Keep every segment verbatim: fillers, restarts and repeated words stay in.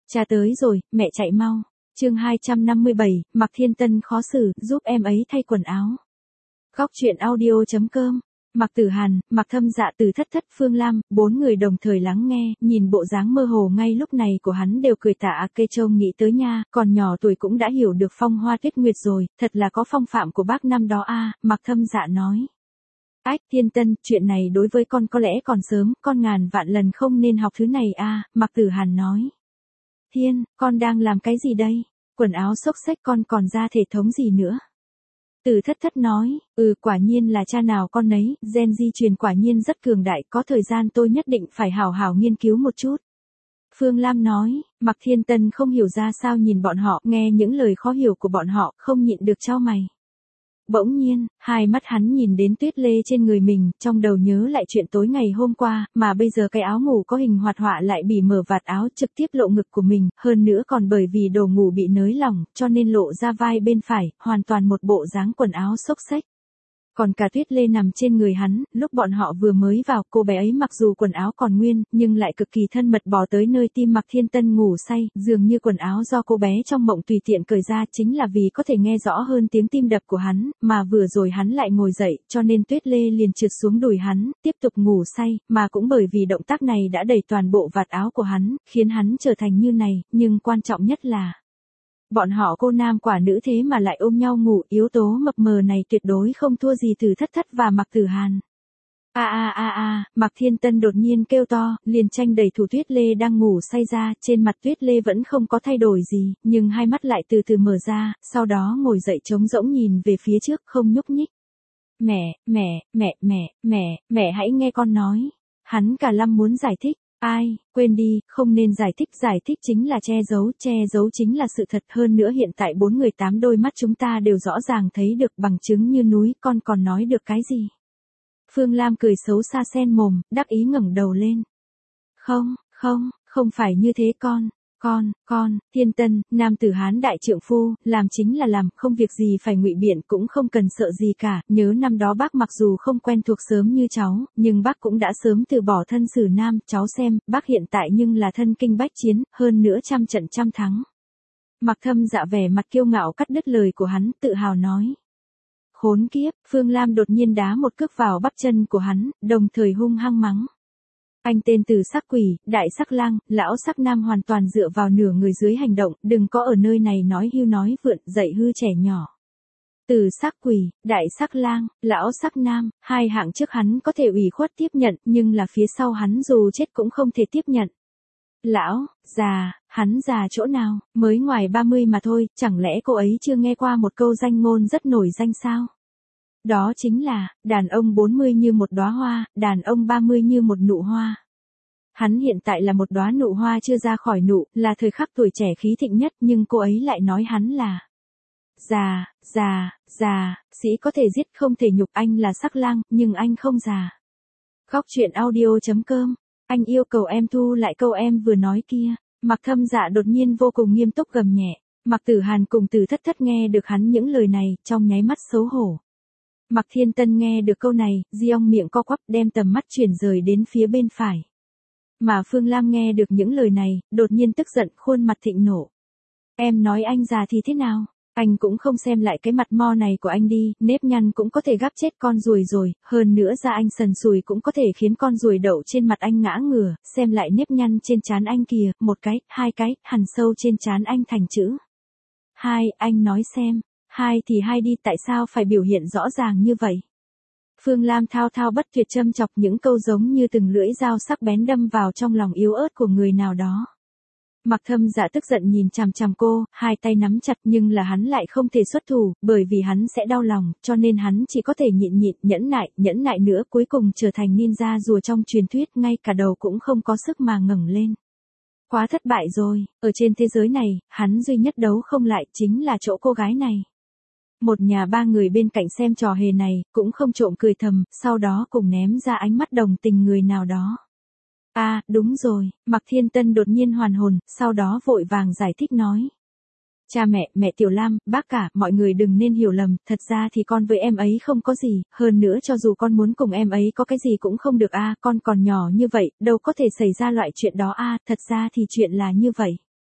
Cha tới rồi, mẹ chạy mau. Chương hai trăm năm mươi bảy, Mạc Thiên Tân khó xử, giúp em ấy thay quần áo. Góc truyện audio.com. Mạc Tử Hàn, Mạc Thâm Dạ, Từ Thất Thất, Phương Lam, bốn người đồng thời lắng nghe, nhìn bộ dáng mơ hồ ngay lúc này của hắn đều cười tạ kê trông nghĩ tới nha, còn nhỏ tuổi cũng đã hiểu được phong hoa tuyết nguyệt rồi, thật là có phong phạm của bác năm đó a. Mạc Thâm Dạ nói. Ách, Thiên Tân, chuyện này đối với con có lẽ còn sớm, con ngàn vạn lần không nên học thứ này a. Mạc Tử Hàn nói. Thiên, con đang làm cái gì đây? Quần áo xốc xếch con còn ra thể thống gì nữa? Từ Thất Thất nói, ừ quả nhiên là cha nào con nấy, gen di truyền quả nhiên rất cường đại, có thời gian tôi nhất định phải hào hào nghiên cứu một chút. Phương Lam nói, Mạc Thiên Tân không hiểu ra sao nhìn bọn họ, nghe những lời khó hiểu của bọn họ, không nhịn được chau mày. Bỗng nhiên, hai mắt hắn nhìn đến tuyết lê trên người mình, trong đầu nhớ lại chuyện tối ngày hôm qua, mà bây giờ cái áo ngủ có hình hoạt họa lại bị mở vạt áo trực tiếp lộ ngực của mình, hơn nữa còn bởi vì đồ ngủ bị nới lỏng, cho nên lộ ra vai bên phải, hoàn toàn một bộ dáng quần áo xốc xếch. Còn cả tuyết lê nằm trên người hắn, lúc bọn họ vừa mới vào, cô bé ấy mặc dù quần áo còn nguyên, nhưng lại cực kỳ thân mật bò tới nơi tim Mạc Thiên Tân ngủ say, dường như quần áo do cô bé trong mộng tùy tiện cởi ra chính là vì có thể nghe rõ hơn tiếng tim đập của hắn, mà vừa rồi hắn lại ngồi dậy, cho nên tuyết lê liền trượt xuống đùi hắn, tiếp tục ngủ say, mà cũng bởi vì động tác này đã đẩy toàn bộ vạt áo của hắn, khiến hắn trở thành như này, nhưng quan trọng nhất là bọn họ cô nam quả nữ thế mà lại ôm nhau ngủ, yếu tố mập mờ này tuyệt đối không thua gì Từ Thất Thất và Mạc Tử Hàn. A a a a, Mạc Thiên Tân đột nhiên kêu to, liền tranh đẩy thủ tuyết lê đang ngủ say ra, trên mặt tuyết lê vẫn không có thay đổi gì, nhưng hai mắt lại từ từ mở ra, sau đó ngồi dậy trống rỗng nhìn về phía trước không nhúc nhích. Mẹ, mẹ, mẹ, mẹ, mẹ, mẹ hãy nghe con nói. Hắn cả lâm muốn giải thích. Ai, quên đi, không nên giải thích, giải thích chính là che giấu, che giấu chính là sự thật, hơn nữa hiện tại bốn người tám đôi mắt chúng ta đều rõ ràng thấy được bằng chứng như núi, con còn nói được cái gì? Phương Lam cười xấu xa sen mồm, đắc ý ngẩng đầu lên. Không, không, không phải như thế con, con, con, Thiên Tân, nam tử Hán đại trượng phu, làm chính là làm, không việc gì phải ngụy biện, cũng không cần sợ gì cả, nhớ năm đó bác mặc dù không quen thuộc sớm như cháu, nhưng bác cũng đã sớm từ bỏ thân xử nam, cháu xem, bác hiện tại nhưng là thân kinh bách chiến, hơn nữa trăm trận trăm thắng. Mạc Thâm Dạ vẻ mặt kiêu ngạo cắt đứt lời của hắn, tự hào nói. Khốn kiếp, Phương Lam đột nhiên đá một cước vào bắp chân của hắn, đồng thời hung hăng mắng. Anh tên Từ Sắc Quỷ, Đại Sắc Lang, Lão Sắc Nam hoàn toàn dựa vào nửa người dưới hành động, đừng có ở nơi này nói hưu nói vượn, dạy hư trẻ nhỏ. Từ Sắc Quỷ, Đại Sắc Lang, Lão Sắc Nam, hai hạng trước hắn có thể ủy khuất tiếp nhận, nhưng là phía sau hắn dù chết cũng không thể tiếp nhận. Lão, già, hắn già chỗ nào, mới ngoài ba mươi mà thôi, chẳng lẽ cô ấy chưa nghe qua một câu danh ngôn rất nổi danh sao? Đó chính là, đàn ông bốn mươi như một đóa hoa, đàn ông ba mươi như một nụ hoa. Hắn hiện tại là một đóa nụ hoa chưa ra khỏi nụ, là thời khắc tuổi trẻ khí thịnh nhất, nhưng cô ấy lại nói hắn là già, già, già, sĩ có thể giết không thể nhục, anh là Sắc Lang, nhưng anh không già. Góc truyện audio.com, anh yêu cầu em thu lại câu em vừa nói kia. Mạc Thâm Dạ đột nhiên vô cùng nghiêm túc gầm nhẹ. Mạc Tử Hàn cùng Từ Thất Thất nghe được hắn những lời này, trong nháy mắt xấu hổ. Mạc Thiên Tân nghe được câu này, Diong miệng co quắp đem tầm mắt chuyển rời đến phía bên phải. Mà Phương Lam nghe được những lời này, đột nhiên tức giận, khuôn mặt thịnh nộ. Em nói anh già thì thế nào? Anh cũng không xem lại cái mặt mo này của anh đi, nếp nhăn cũng có thể gắp chết con ruồi rồi, hơn nữa da anh sần sùi cũng có thể khiến con ruồi đậu trên mặt anh ngã ngửa, xem lại nếp nhăn trên trán anh kìa, một cái, hai cái, hằn sâu trên trán anh thành chữ. Hai, anh nói xem. Hai thì hai đi, tại sao phải biểu hiện rõ ràng như vậy? Phương Lam thao thao bất tuyệt châm chọc những câu giống như từng lưỡi dao sắc bén đâm vào trong lòng yếu ớt của người nào đó. Mạc Thâm Dạ tức giận nhìn chằm chằm cô, hai tay nắm chặt, nhưng là hắn lại không thể xuất thủ, bởi vì hắn sẽ đau lòng, cho nên hắn chỉ có thể nhịn nhịn, nhẫn nại, nhẫn nại nữa, cuối cùng trở thành ninja rùa trong truyền thuyết, ngay cả đầu cũng không có sức mà ngẩng lên. Quá thất bại rồi, ở trên thế giới này, hắn duy nhất đấu không lại chính là chỗ cô gái này. Một nhà ba người bên cạnh xem trò hề này, cũng không trộm cười thầm, sau đó cùng ném ra ánh mắt đồng tình người nào đó. À, đúng rồi, Mạc Thiên Tân đột nhiên hoàn hồn, sau đó vội vàng giải thích nói. Cha mẹ, mẹ Tiểu Lam, bác cả, mọi người đừng nên hiểu lầm, thật ra thì con với em ấy không có gì, hơn nữa cho dù con muốn cùng em ấy có cái gì cũng không được a, con còn nhỏ như vậy, đâu có thể xảy ra loại chuyện đó a, thật ra thì chuyện là như vậy.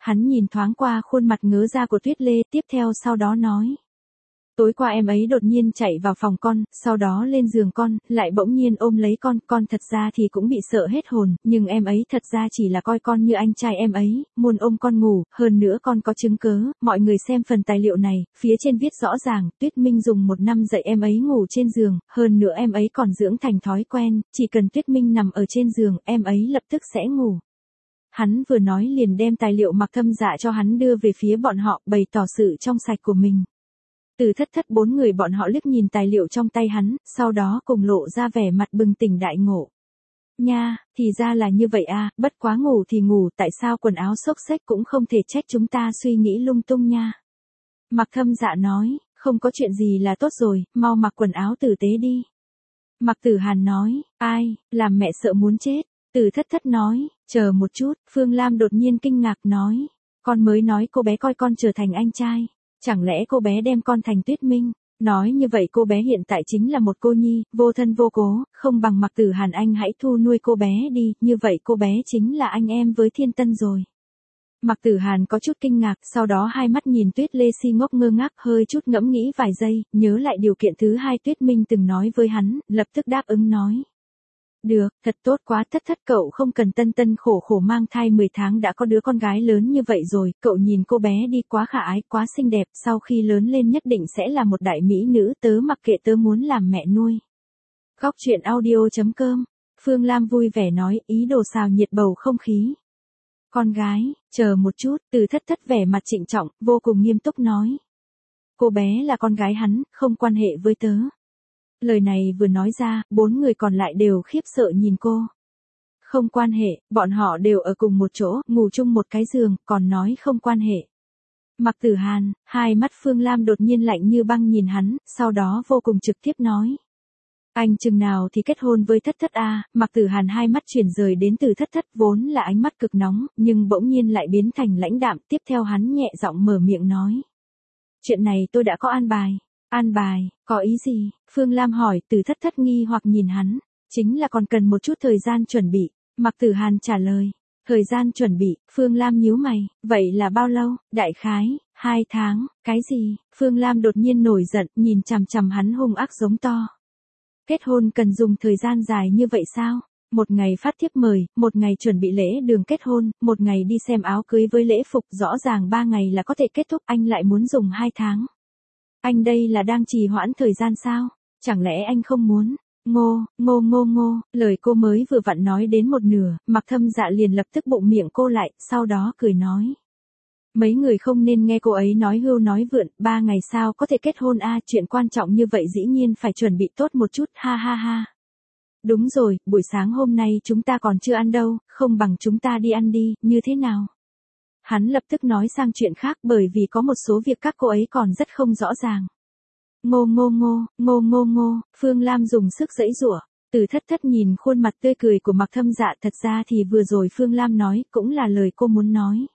Hắn nhìn thoáng qua khuôn mặt ngớ ra của Tuyết Lê, tiếp theo sau đó nói. Tối qua em ấy đột nhiên chạy vào phòng con, sau đó lên giường con, lại bỗng nhiên ôm lấy con, con thật ra thì cũng bị sợ hết hồn, nhưng em ấy thật ra chỉ là coi con như anh trai em ấy, muốn ôm con ngủ, hơn nữa con có chứng cớ, mọi người xem phần tài liệu này, phía trên viết rõ ràng, Tuyết Minh dùng một năm dạy em ấy ngủ trên giường, hơn nữa em ấy còn dưỡng thành thói quen, chỉ cần Tuyết Minh nằm ở trên giường, em ấy lập tức sẽ ngủ. Hắn vừa nói liền đem tài liệu Mặc Thâm Dạ cho hắn đưa về phía bọn họ, bày tỏ sự trong sạch của mình. Từ thất thất bốn người bọn họ liếc nhìn tài liệu trong tay hắn, sau đó cùng lộ ra vẻ mặt bừng tỉnh đại ngộ. Nha, thì ra là như vậy à, bất quá ngủ thì ngủ, tại sao quần áo xốc xếch cũng không thể trách chúng ta suy nghĩ lung tung nha. Mặc Thâm Dạ nói, không có chuyện gì là tốt rồi, mau mặc quần áo tử tế đi. Mặc Tử Hàn nói, ai, làm mẹ sợ muốn chết. Từ thất thất nói, chờ một chút, Phương Lam đột nhiên kinh ngạc nói, con mới nói cô bé coi con trở thành anh trai. Chẳng lẽ cô bé đem con thành Tuyết Minh? Nói như vậy cô bé hiện tại chính là một cô nhi, vô thân vô cố, không bằng Mặc Tử Hàn anh hãy thu nuôi cô bé đi, như vậy cô bé chính là anh em với Thiên Tân rồi. Mặc Tử Hàn có chút kinh ngạc, sau đó hai mắt nhìn Tuyết Lê si ngốc ngơ ngác, hơi chút ngẫm nghĩ vài giây, nhớ lại điều kiện thứ hai Tuyết Minh từng nói với hắn, lập tức đáp ứng nói. Được, thật tốt quá, thất thất cậu không cần tân tân khổ khổ mang thai mười tháng đã có đứa con gái lớn như vậy rồi, cậu nhìn cô bé đi quá khả ái, quá xinh đẹp, sau khi lớn lên nhất định sẽ là một đại mỹ nữ, tớ mặc kệ, tớ muốn làm mẹ nuôi. Góc truyện audio chấm com, Phương Lam vui vẻ nói, ý đồ xào nhiệt bầu không khí. Con gái, chờ một chút, Từ thất thất vẻ mặt trịnh trọng, vô cùng nghiêm túc nói. Cô bé là con gái hắn, không quan hệ với tớ. Lời này vừa nói ra, bốn người còn lại đều khiếp sợ nhìn cô. Không quan hệ, bọn họ đều ở cùng một chỗ, ngủ chung một cái giường, còn nói không quan hệ. Mặc Tử Hàn, hai mắt Phương Lam đột nhiên lạnh như băng nhìn hắn, sau đó vô cùng trực tiếp nói. Anh chừng nào thì kết hôn với thất thất a? Mặc Tử Hàn hai mắt chuyển rời đến Từ thất thất vốn là ánh mắt cực nóng, nhưng bỗng nhiên lại biến thành lãnh đạm, tiếp theo hắn nhẹ giọng mở miệng nói. Chuyện này tôi đã có an bài. An bài, có ý gì? Phương Lam hỏi, Từ thất thất nghi hoặc nhìn hắn. Chính là còn cần một chút thời gian chuẩn bị. Mặc Tử Hàn trả lời. Thời gian chuẩn bị, Phương Lam nhíu mày. Vậy là bao lâu? Đại khái, hai tháng, cái gì? Phương Lam đột nhiên nổi giận, nhìn chằm chằm hắn hung ác giống to. Kết hôn cần dùng thời gian dài như vậy sao? Một ngày phát thiếp mời, một ngày chuẩn bị lễ đường kết hôn, một ngày đi xem áo cưới với lễ phục, rõ ràng ba ngày là có thể kết thúc, anh lại muốn dùng hai tháng. Anh đây là đang trì hoãn thời gian sao? Chẳng lẽ anh không muốn? Ngô, ngô ngô ngô, lời cô mới vừa vặn nói đến một nửa, Mặc Thâm Dạ liền lập tức bụng miệng cô lại, sau đó cười nói. Mấy người không nên nghe cô ấy nói hưu nói vượn, ba ngày sao có thể kết hôn a, chuyện quan trọng như vậy dĩ nhiên phải chuẩn bị tốt một chút, ha ha ha. Đúng rồi, buổi sáng hôm nay chúng ta còn chưa ăn đâu, không bằng chúng ta đi ăn đi, như thế nào? Hắn lập tức nói sang chuyện khác bởi vì có một số việc các cô ấy còn rất không rõ ràng. Ngô ngô ngô, ngô ngô ngô, Phương Lam dùng sức giãy giụa. Từ thất thất nhìn khuôn mặt tươi cười của Mặc Thâm Dạ, thật ra thì vừa rồi Phương Lam nói cũng là lời cô muốn nói.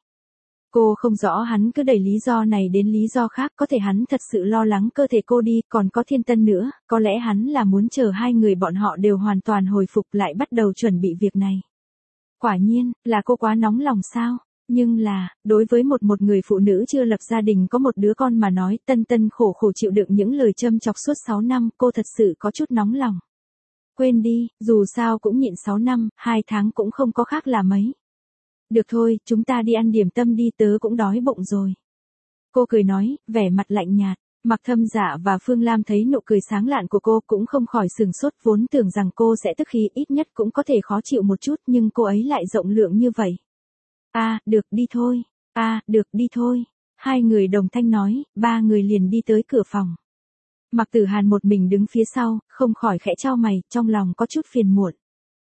Cô không rõ hắn cứ đẩy lý do này đến lý do khác, có thể hắn thật sự lo lắng cơ thể cô đi, còn có Thiên Tân nữa, có lẽ hắn là muốn chờ hai người bọn họ đều hoàn toàn hồi phục lại bắt đầu chuẩn bị việc này. Quả nhiên, là cô quá nóng lòng sao? Nhưng là, đối với một một người phụ nữ chưa lập gia đình có một đứa con mà nói, Tân Tân khổ khổ chịu đựng những lời châm chọc suốt sáu năm, cô thật sự có chút nóng lòng. Quên đi, dù sao cũng nhịn sáu năm, hai tháng cũng không có khác là mấy. Được thôi, chúng ta đi ăn điểm tâm đi, tớ cũng đói bụng rồi. Cô cười nói, vẻ mặt lạnh nhạt. Mặc Thâm Dạ và Phương Lam thấy nụ cười sáng lạn của cô cũng không khỏi sừng sốt, vốn tưởng rằng cô sẽ tức khí, ít nhất cũng có thể khó chịu một chút, nhưng cô ấy lại rộng lượng như vậy. A, à, được đi thôi. A, à, được đi thôi. Hai người đồng thanh nói, ba người liền đi tới cửa phòng. Mặc Tử Hàn một mình đứng phía sau, không khỏi khẽ chau mày, trong lòng có chút phiền muộn.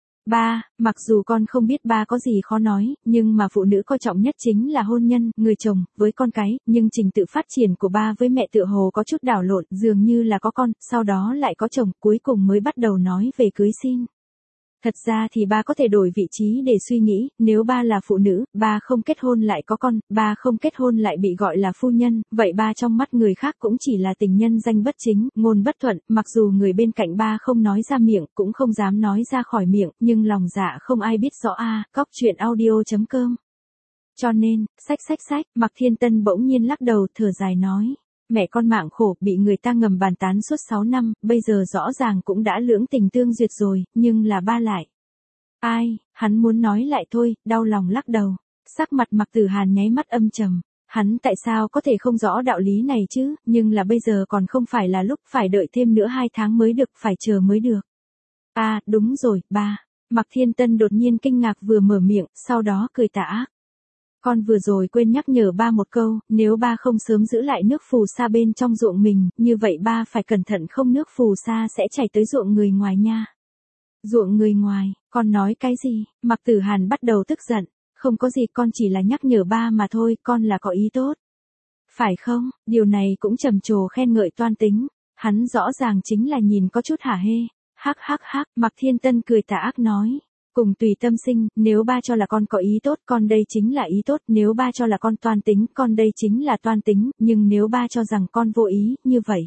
Ba, mặc dù con không biết ba có gì khó nói, nhưng mà phụ nữ coi trọng nhất chính là hôn nhân, người chồng, với con cái, nhưng trình tự phát triển của ba với mẹ tựa hồ có chút đảo lộn, dường như là có con, sau đó lại có chồng, cuối cùng mới bắt đầu nói về cưới xin. Thật ra thì ba có thể đổi vị trí để suy nghĩ, nếu ba là phụ nữ, ba không kết hôn lại có con, ba không kết hôn lại bị gọi là phu nhân, vậy ba trong mắt người khác cũng chỉ là tình nhân danh bất chính, ngôn bất thuận, mặc dù người bên cạnh ba không nói ra miệng, cũng không dám nói ra khỏi miệng, nhưng lòng dạ không ai biết rõ a. Cóc truyện audio chấm com Cho nên, sách sách sách, Mạc Thiên Tân bỗng nhiên lắc đầu thở dài nói. Mẹ con mạng khổ, bị người ta ngầm bàn tán suốt sáu năm, bây giờ rõ ràng cũng đã lưỡng tình tương duyệt rồi, nhưng là ba lại. Ai, hắn muốn nói lại thôi, đau lòng lắc đầu. Sắc mặt Mạc Tử Hàn nháy mắt âm trầm. Hắn tại sao có thể không rõ đạo lý này chứ, nhưng là bây giờ còn không phải là lúc phải đợi thêm nữa hai tháng mới được, phải chờ mới được. À, đúng rồi, ba. Mạc Thiên Tân đột nhiên kinh ngạc vừa mở miệng, sau đó cười tà ác. Con vừa rồi quên nhắc nhở ba một câu, nếu ba không sớm giữ lại nước phù sa bên trong ruộng mình, như vậy ba phải cẩn thận không nước phù sa sẽ chảy tới ruộng người ngoài nha. Ruộng người ngoài, con nói cái gì? Mạc Tử Hàn bắt đầu tức giận. Không có gì, con chỉ là nhắc nhở ba mà thôi, con là có ý tốt. Phải không, điều này cũng trầm trồ khen ngợi toan tính. Hắn rõ ràng chính là nhìn có chút hả hê. Hắc hắc hắc, Mạc Thiên Tân cười tà ác nói. Cùng tùy tâm sinh, nếu ba cho là con có ý tốt, con đây chính là ý tốt, nếu ba cho là con toan tính, con đây chính là toan tính, nhưng nếu ba cho rằng con vô ý, như vậy.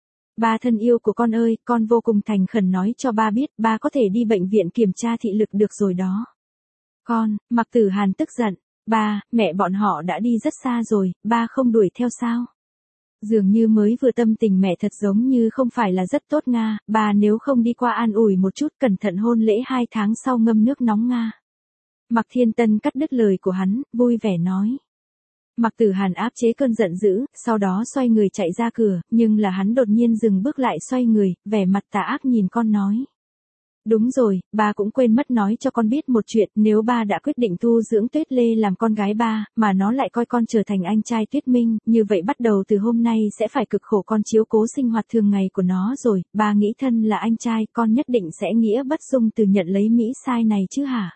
Ba thân yêu của con ơi, con vô cùng thành khẩn nói cho ba biết, ba có thể đi bệnh viện kiểm tra thị lực được rồi đó. Con, Mạc Tử Hàn tức giận, ba, mẹ bọn họ đã đi rất xa rồi, ba không đuổi theo sao? Dường như mới vừa tâm tình mẹ thật giống như không phải là rất tốt nga, ba nếu không đi qua an ủi một chút cẩn thận hôn lễ hai tháng sau ngâm nước nóng nga. Mạc Thiên Tân cắt đứt lời của hắn, vui vẻ nói. Mạc Tử Hàn áp chế cơn giận dữ, sau đó xoay người chạy ra cửa, nhưng là hắn đột nhiên dừng bước lại xoay người, vẻ mặt tà ác nhìn con nói. Đúng rồi, ba cũng quên mất nói cho con biết một chuyện, nếu ba đã quyết định thu dưỡng Tuyết Lê làm con gái ba, mà nó lại coi con trở thành anh trai Tuyết Minh, như vậy bắt đầu từ hôm nay sẽ phải cực khổ con chiếu cố sinh hoạt thường ngày của nó rồi, ba nghĩ thân là anh trai, con nhất định sẽ nghĩa bất dung từ nhận lấy Mỹ sai này chứ hả?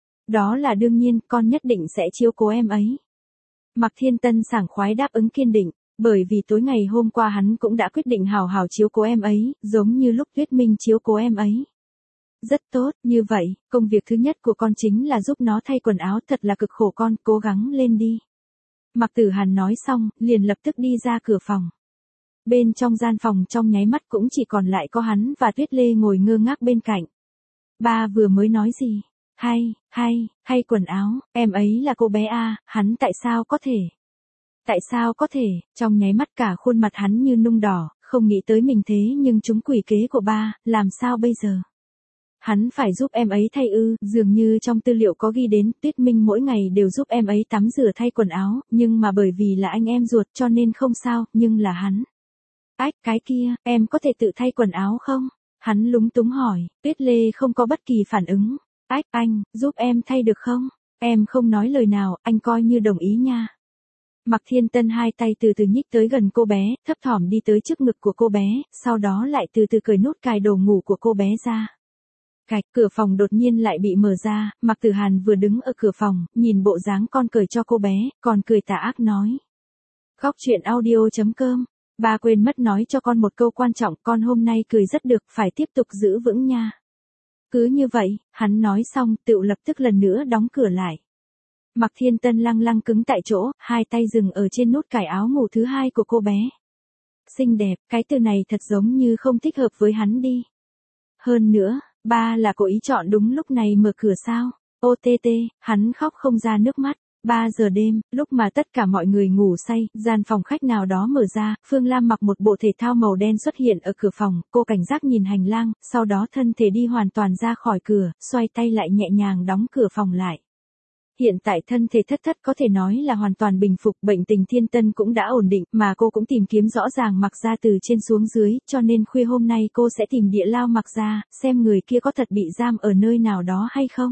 Đó là đương nhiên, con nhất định sẽ chiếu cố em ấy. Mạc Thiên Tân sảng khoái đáp ứng kiên định. Bởi vì tối ngày hôm qua hắn cũng đã quyết định hào hào chiếu cố em ấy, giống như lúc Tuyết Minh chiếu cố em ấy. Rất tốt, như vậy, công việc thứ nhất của con chính là giúp nó thay quần áo, thật là cực khổ con, cố gắng lên đi. Mạc Tử Hàn nói xong, liền lập tức đi ra cửa phòng. Bên trong gian phòng trong nháy mắt cũng chỉ còn lại có hắn và Tuyết Lê ngồi ngơ ngác bên cạnh. Ba vừa mới nói gì? Hay, hay, hay quần áo, em ấy là cô bé A, hắn tại sao có thể? Tại sao có thể, trong nháy mắt cả khuôn mặt hắn như nung đỏ, không nghĩ tới mình thế nhưng chúng quỷ kế của ba, làm sao bây giờ? Hắn phải giúp em ấy thay ư, dường như trong tư liệu có ghi đến, Tuyết Minh mỗi ngày đều giúp em ấy tắm rửa thay quần áo, nhưng mà bởi vì là anh em ruột cho nên không sao, nhưng là hắn. Ách, cái kia, em có thể tự thay quần áo không? Hắn lúng túng hỏi, Tuyết Lê không có bất kỳ phản ứng. Ách, anh, giúp em thay được không? Em không nói lời nào, anh coi như đồng ý nha. Mạc Thiên Tân hai tay từ từ nhích tới gần cô bé, thấp thỏm đi tới trước ngực của cô bé, sau đó lại từ từ cởi nút cài đồ ngủ của cô bé ra. Cạch, cửa phòng đột nhiên lại bị mở ra, Mạc Tử Hàn vừa đứng ở cửa phòng, nhìn bộ dáng con cởi cho cô bé, còn cười tà ác nói. Góc truyện audio chấm com, ba quên mất nói cho con một câu quan trọng, con hôm nay cười rất được, phải tiếp tục giữ vững nha. Cứ như vậy, hắn nói xong, tựu lập tức lần nữa đóng cửa lại. Mạc Thiên Tân lăng lăng cứng tại chỗ, hai tay dừng ở trên nút cài áo ngủ thứ hai của cô bé. Xinh đẹp, cái từ này thật giống như không thích hợp với hắn đi. Hơn nữa, ba là cố ý chọn đúng lúc này mở cửa sao? Ô tê tê, hắn khóc không ra nước mắt. ba giờ đêm, lúc mà tất cả mọi người ngủ say, gian phòng khách nào đó mở ra, Phương Lam mặc một bộ thể thao màu đen xuất hiện ở cửa phòng, cô cảnh giác nhìn hành lang, sau đó thân thể đi hoàn toàn ra khỏi cửa, xoay tay lại nhẹ nhàng đóng cửa phòng lại. Hiện tại thân thể thất thất có thể nói là hoàn toàn bình phục, bệnh tình Thiên Tân cũng đã ổn định, mà cô cũng tìm kiếm rõ ràng Mạc Gia từ trên xuống dưới, cho nên khuya hôm nay cô sẽ tìm địa lao Mạc Gia, xem người kia có thật bị giam ở nơi nào đó hay không.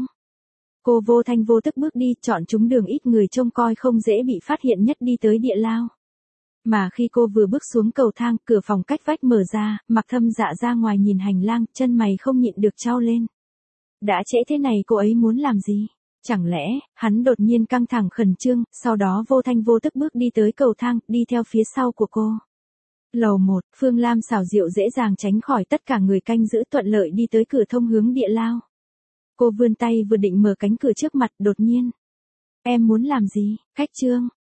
Cô vô thanh vô tức bước đi, chọn chúng đường ít người trông coi không dễ bị phát hiện nhất đi tới địa lao. Mà khi cô vừa bước xuống cầu thang, cửa phòng cách vách mở ra, Mạc Thâm Dạ ra ngoài nhìn hành lang, chân mày không nhịn được chau lên. Đã trễ thế này cô ấy muốn làm gì? Chẳng lẽ, hắn đột nhiên căng thẳng khẩn trương, sau đó vô thanh vô tức bước đi tới cầu thang, đi theo phía sau của cô. Lầu một, Phương Lam xảo diệu dễ dàng tránh khỏi tất cả người canh giữ thuận lợi đi tới cửa thông hướng địa lao. Cô vươn tay vừa định mở cánh cửa trước mặt, đột nhiên. Em muốn làm gì? Khách trương,